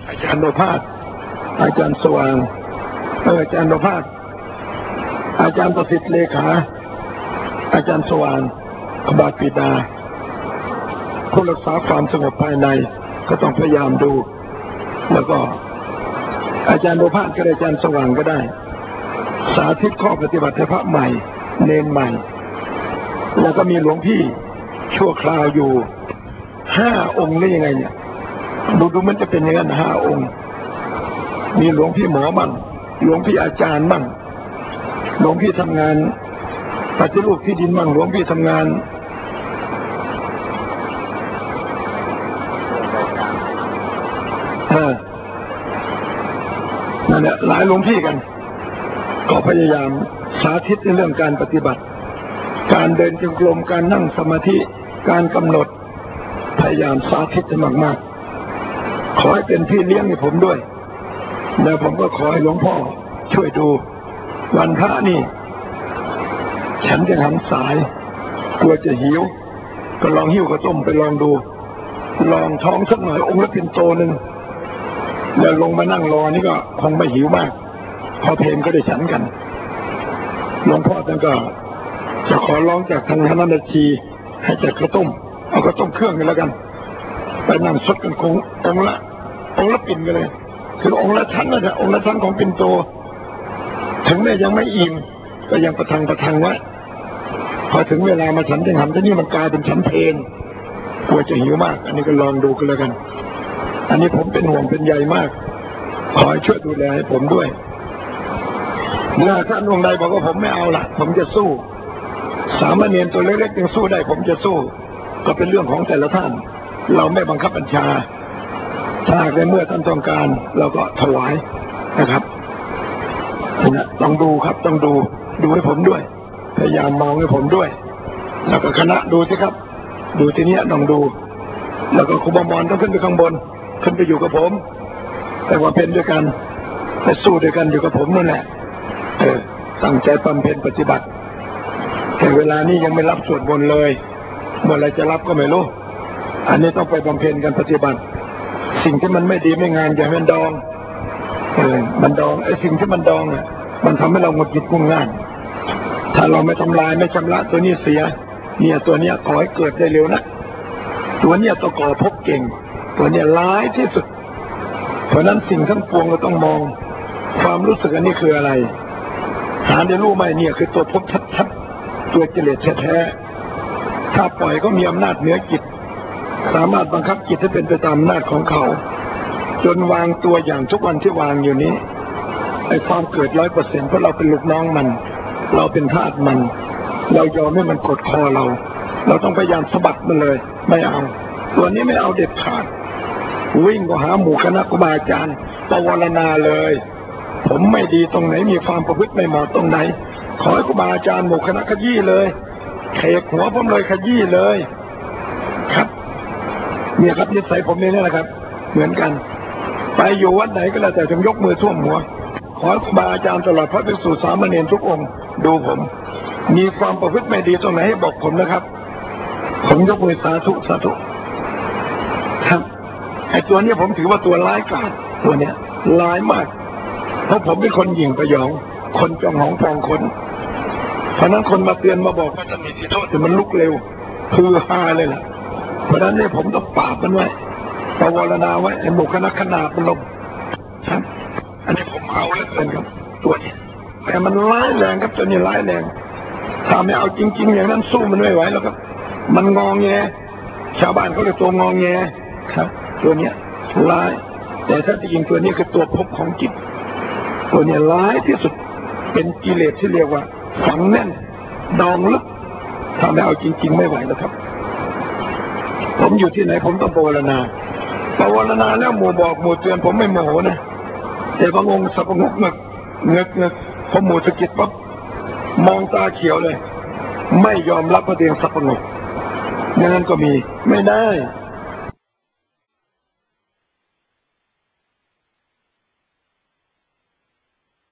อาจารย์โอภาสอาจารย์สว่างอาจารย์โอภาสอาจารย์ประสิทธิ์เลขาอาจารย์สว่างคบาปิดาผู้รักษาความสงบภายในก็ต้องพยายามดูแล้วก็อาจารย์โอภาสก็ได้อาจารย์สว่างก็ได้สาธิตข้อปฏิบัติให้พระใหม่เนนใหม่แล้วก็มีหลวงพี่ชั่วคราวอยู่5 องค์นี่ยังไงเนี่ยดูมันจะเป็นอย่างนั้น5 องค์มีหลวงพี่หมอบ้างหลวงพี่อาจารย์บ้างหลวงพี่ทำงานปฏิรูปที่ดินบ้างหลวงพี่ทำงานนั่นแหละหลายหลวงพี่กันก็พยายามสาธิตในเรื่องการปฏิบัติการเดินจงกรมการนั่งสมาธิการกำหนดพยายามสาธิตให้มากๆขอให้เป็นพี่เลี้ยงให้ผมด้วยแล้วผมก็ขอให้หลวงพ่อช่วยดูวันพระนี่ฉันจะหันสายกลัวจะหิวก็ลองหิ้วข้าวต้มไปลองดูลองท้องสักหน่อยองค์ละปิ่นโตนึงแล้วลงมานั่งรอนี่ก็คงไม่หิวมากพอเพลงก็ได้ฉันกันหลวงพ่อท่านก็จะขอร้องจากทางคณะบัญชีให้จัดข้าวต้มเอาข้าวต้มเครื่องกันแล้วกันไปนั่งสดกันคงองค์ละปิ่นกันเลยคือองค์ละชั้นนะจ๊ะองค์ละชั้นของปิ่นโตถึงแม้ยังไม่อิ่มก็ยังประทังไว้พอถึงเวลามาฉันจะทำที่นี่มันกลายเป็นชั้นเพลงกลัวจะหิวมากอันนี้ก็ลองดูกันแล้วกันอันนี้ผมเป็นห่วงเป็นใยมากขอให้ช่วยดูแลให้ผมด้วยเมื่อท่านองค์ใดบอกว่าผมไม่เอาละผมจะสู้สามเณรตัวเล็กๆยังสู้ได้ผมจะสู้ก็เป็นเรื่องของแต่ละท่านเราไม่บังคับบัญชาถ้าในเมื่อท่านต้องการเราก็ถวายนะครับต้องดูครับต้องดูให้ผมด้วยพยายามมองให้ผมด้วยแล้วก็คณะดูสิครับดูทีนี้ต้องดูแล้วก็ครูบามอนต้องขึ้นไปข้างบนขึ้นไปอยู่กับผมแต่ว่าเป็นด้วยกันไปสู้ด้วยกันอยู่กับผมนั่นแหละตั้งใจบำเพ็ญปฏิบัติแต่เวลานี้ยังไม่รับสวดมนต์เลยเมื่อไรจะรับก็ไม่รู้อันนี้ต้องไปบำเพ็ญกันปฏิบัติสิ่งที่มันไม่ดีไม่งามอย่าให้มันดองมันดองไอ้สิ่งที่มันดองอ่ะมันทำให้เราหงุดหงิดงุ่นง่านถ้าเราไม่ทำลายไม่ชำระตัวนี้เสียเนี่ยตัวเนี้ยขอให้เกิดได้เร็วนะตัวเนี้ยตัวก่อภพเก่งตัวเนี้ยร้ายที่สุดเพราะนั้นสิ่งทั้งปวงเราต้องมองความรู้สึกอันนี้คืออะไรหาได้รู้ไหมเนี่ยคือตัวภพชัดๆตัวกิเลสแท้ๆถ้าปล่อยก็มีอำนาจเหนือจิตสามารถบังคับจิตให้เป็นไปตามอำนาจของเขาจนวางตัวอย่างทุกวันที่วางอยู่นี้ไอ้ความเกิด100%เพราะเราเป็นลูกน้องมันเราเป็นทาสมันเรายอมให้มันกดคอเราต้องพยายามสะบัดมันเลยไม่เอาตัวนี้ไม่เอาเด็ดขาดวิ่งก็หาหมู่คณะครูบาอาจารย์ปวารณาเลยผมไม่ดีตรงไหนมีความประพฤติไม่เหมาะตรงไหนขอให้ครูบาอาจารย์หมู่คณะขยี้เลยเขกหัวผมเลยขยี้เลยครับเนี่ยครับนิสัยผมนี่แหละครับเหมือนกันไปอยู่วัดไหนก็แล้วแต่จงยกมือท่วมหัวขอให้ครูบาอาจารย์ตลอดพระภิกษุสามเณรทุกองค์ดูผมมีความประพฤติไม่ดีตรงไหนให้บอกผมนะครับผมยกมือสาธุครับไอ้ตัวนี้ผมถือว่าตัวร้ายกาจตัวเนี้ยร้ายมากเพราะผมเป็นคนหยิ่งประยองคนจองหองฟองคนเพราะนั้นคนมาเตือนมาบอกว่าจะมีโทษแต่มันลุกเร็วคือฮาเลยล่ะเพราะนั้นเนี่ยผมต้องปราบมันไว้ปวารณาไว้ไอ้หมู่คณะขนาดมันลงครับอันนี้ผมเอาแล้วเกินครับตัวนี้แต่มันร้ายแรงครับตัวนี้ร้ายแรงถ้าไม่เอาจริงๆอย่างนั้นสู้มันไม่ไหวแล้วครับมันงอแงชาวบ้านเขาเรียกตัวงอแงครับตัวเนี้ยร้ายแต่ถ้าจริงตัวนี้คือตัวภพของจิตตัวเนี้ยร้ายที่สุดเป็นกิเลสที่เรียกว่าฝังแน่นดองลึกถ้าไม่เอาจริงๆไม่ไหวแล้วครับผมอยู่ที่ไหนผมต้องภาวนาแล้วหมู่บอกหมู่เตือนผมไม่โมโหนะแต่บางองค์สับงกเงกพอหมู่สะกิดปั๊บมองตาเขียวเลยไม่ยอมรับประเด็นสับงกอย่างนั้นก็มีไม่ได้